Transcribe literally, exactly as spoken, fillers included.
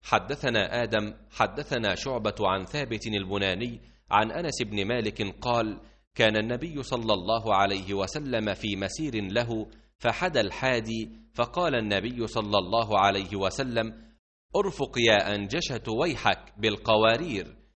حدثنا آدم حدثنا شعبة عن ثابت البناني عن أنس بن مالك قال: كان النبي صلى الله عليه وسلم في مسير له فحدى الحادي، فقال النبي صلى الله عليه وسلم: ارفق يا أنجشة ويحك بالقوارير،